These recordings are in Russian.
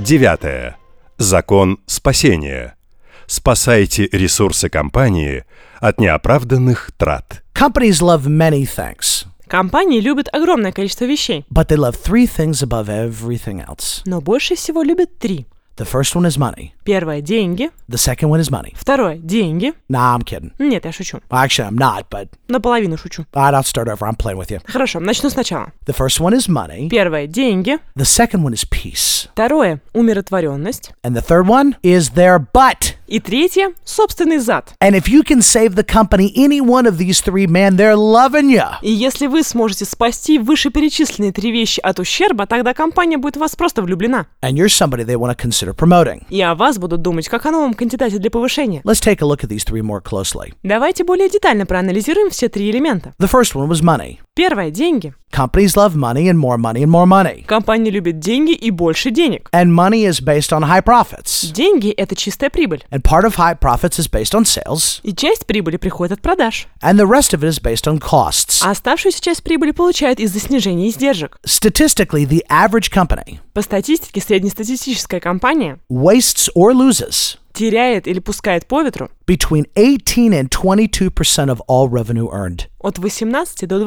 9. Закон спасения. Спасайте ресурсы компании от неоправданных трат. Companies love many things, Компании любят огромное количество вещей, but they love three things above everything else. но больше всего любят три. The first one is money. Первое – деньги. The second one is money. Второе – деньги. Nah, I'm kidding. Нет, я шучу. Well, actually, I'm not, but Наполовину шучу. I'll start over. I'm playing with you. Хорошо, начну сначала. The first one is money. Первое – деньги. The second one is peace. Второе – умиротворенность. And the third one is their butt. И третье – собственный зад. And if you can save the company any one of these three, man, they're loving you. И если вы сможете спасти вышеперечисленные три вещи от ущерба, тогда компания будет в вас просто влюблена. And you're somebody they want to consider promoting. И о вас будут думать, как о новом кандидате для повышения. Let's take a look at these three more closely. Давайте более детально проанализируем все три элемента. The first one was money. Первое – деньги. Companies love money and more money and more money. Компания любит деньги и больше денег. And money is based on high profits. Деньги – это чистая прибыль. And part of high profits is based on sales. И часть прибыли приходит от продаж. And the rest of it is based on costs. А оставшуюся часть прибыли получают из-за снижения издержек. Statistically, the average company По статистике, среднестатистическая компания wastes or loses теряет или пускает по ветру between 18 and 22% of all revenue earned. от 18 до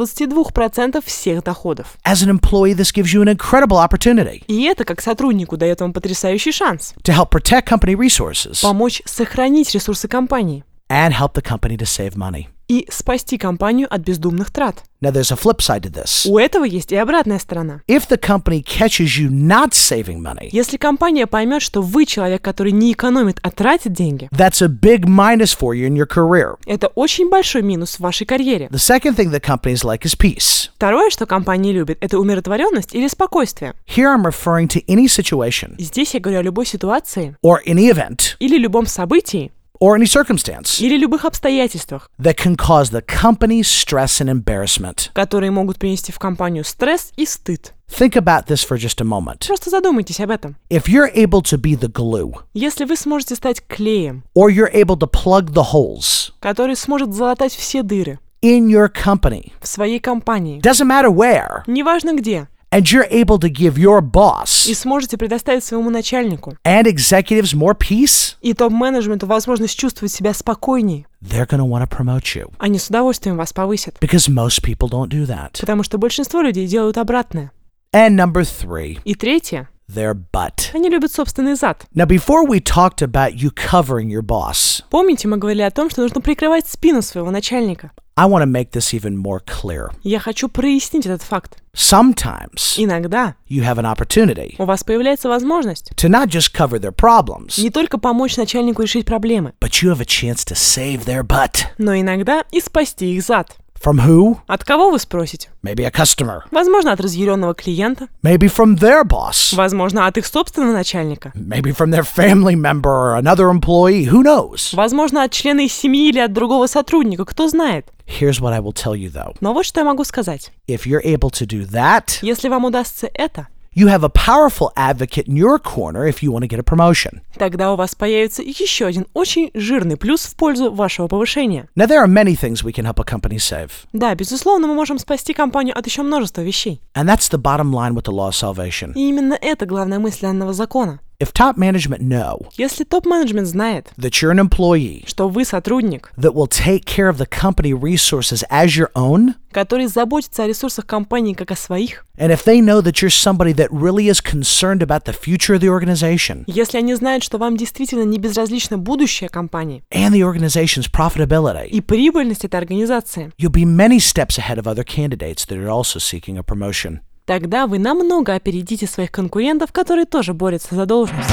22% всех доходов. As an employee, this gives you an incredible opportunity И это, как сотруднику, дает вам потрясающий шанс to help protect company resources помочь сохранить ресурсы компании and help the company to save money. и спасти компанию от бездумных трат. Now, there's a flip side to this. У этого есть и обратная сторона. If the company catches you not saving money, Если компания поймет, что вы человек, который не экономит, а тратит деньги, that's a big minus for you in your career. это очень большой минус в вашей карьере. The second thing that companies like is peace. Второе, что компании любят, это умиротворенность или спокойствие. Here I'm referring to any situation И здесь я говорю о любой ситуации or any event или любом событии, or any circumstance или любых обстоятельствах, that can cause the company stress and embarrassment. которые могут принести в компанию стресс и стыд. Think about this for just a moment. Просто задумайтесь об этом. If you're able to be the glue, Если вы сможете стать клеем, or you're able to plug the holes который сможет залатать все дыры in your company, в своей компании, doesn't matter where, неважно где, and you're able to give your и boss сможете предоставить своему начальнику and executives more peace, и топ-менеджменту возможность чувствовать себя спокойнее, they're going to want to promote you. они с удовольствием вас повысят. Because most people don't do that. Потому что большинство людей делают обратное. And number three, И третье, their butt. они любят собственный зад. Now, before we talked about you covering your boss, Помните, мы говорили о том, что нужно прикрывать спину своего начальника? I want to make this even more clear. Я хочу прояснить этот факт. Sometimes Иногда you have an opportunity у вас появляется возможность to not just cover their problems, не только помочь начальнику решить проблемы, but you have a chance to save their butt. но иногда и спасти их зад. From who? От кого, вы спросите? Maybe a customer. Возможно, от разъяренного клиента, Maybe from their boss. возможно, от их собственного начальника, Maybe from their family member or another employee. Who knows? возможно, от члена их семьи или от другого сотрудника, кто знает. Here's what I will tell you though. Но вот что я могу сказать. If you're able to do that, Если вам удастся это, you have a powerful advocate in your corner if you want to get a promotion. тогда у вас появится еще один очень жирный плюс в пользу вашего повышения. Now, there are many things we can help a company save. Да, безусловно, мы можем спасти компанию от еще множества вещей. And that's the bottom line with the law of salvation. И именно это главная мысль данного закона. If top management know Если топ-менеджмент знает, that you're an employee что вы сотрудник, that will take care of the company resources as your own, который заботится о ресурсах компании как о своих, and if they know that you're somebody that really is concerned about the future of the organization если они знают, что вам действительно не безразлично будущее компании and the organization's profitability, и прибыльность этой организации, you'll be many steps ahead of other candidates that are also seeking a promotion. тогда вы намного опередите своих конкурентов, которые тоже борются за должность.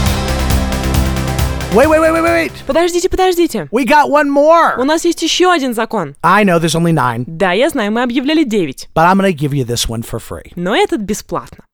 Wait. Подождите. We got one more. У нас есть еще один закон. I know there's only 9, Да, я знаю, мы объявляли 9, but I'm going to give you this one for free. но этот бесплатно.